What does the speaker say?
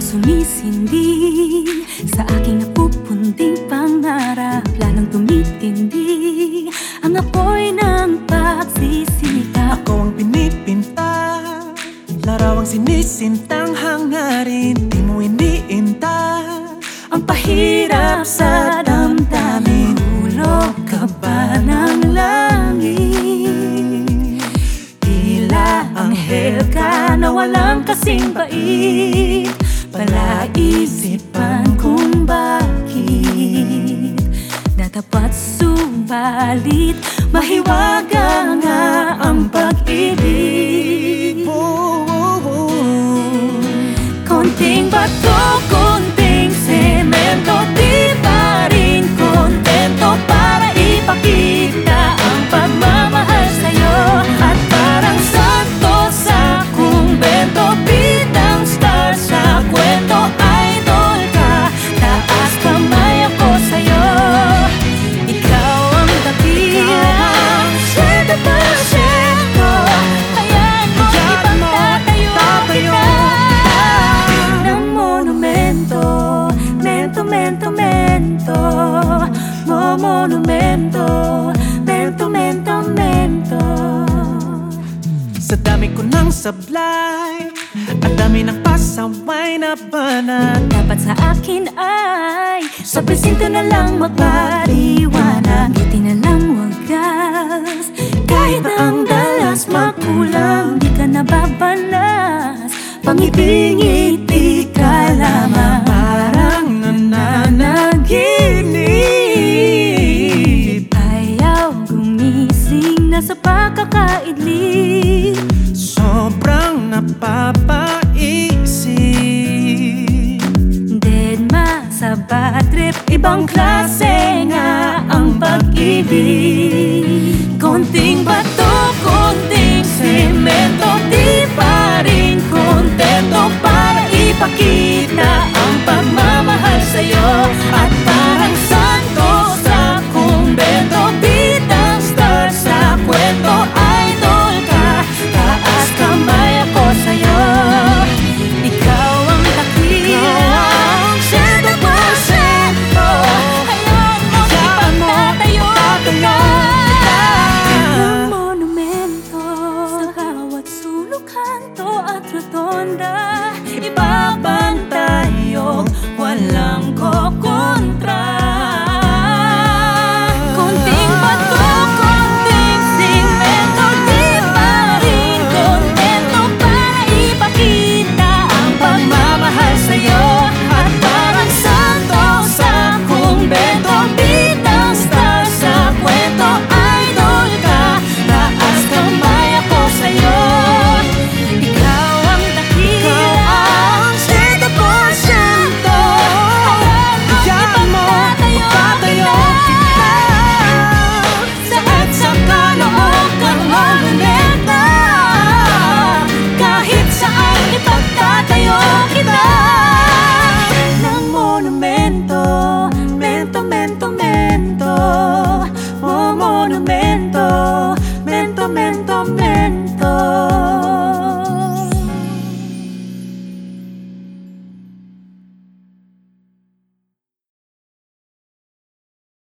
sumisindi sa aking napupunding pangarap. Lalong tumitindi ang apoy ng pagsisikap. Ako ang pinipinta, larawang sinisintang hangarin. Di mo iniinta Ang pahirap sa damdamin. Hulog ka ba ng langit? Tila anghel ka na walang kasing bait. Palaisipan kung bakit natapat subalit mahiwaga nga ang pag-ibig. Konting bato, konting semento, di pa rin kontento para ipakita ang pagmamahal sa'yo. At parang santo sa kumbento, bidang star sa kwento, idol ka, taas kamay ako sa'yo. Ikaw ang dakila, syempre pa syento, hayaan mo ipagtatayo kita ng monumento. Mento, mento, mento, monumento. Mento, mento, mento. sa dami ko ng sablay at dami ng pasaway na banat. Dapat sa akin ay sa presinto na lang magpaliwanag. Buti na lang wagas, kahit na ang dalas makulang, di ka nababalas. Pangiti-ngiti ka lamang, Parang nananaginip, ayaw gumising na sa pagkakaidlip. sobrang napapaisip. Deadma sa bad trip, ibang klase nga ang pag-ibig. Konting bato, konting semento, di pa rin kontento para ipakita ang pagmamahal sa'yo. At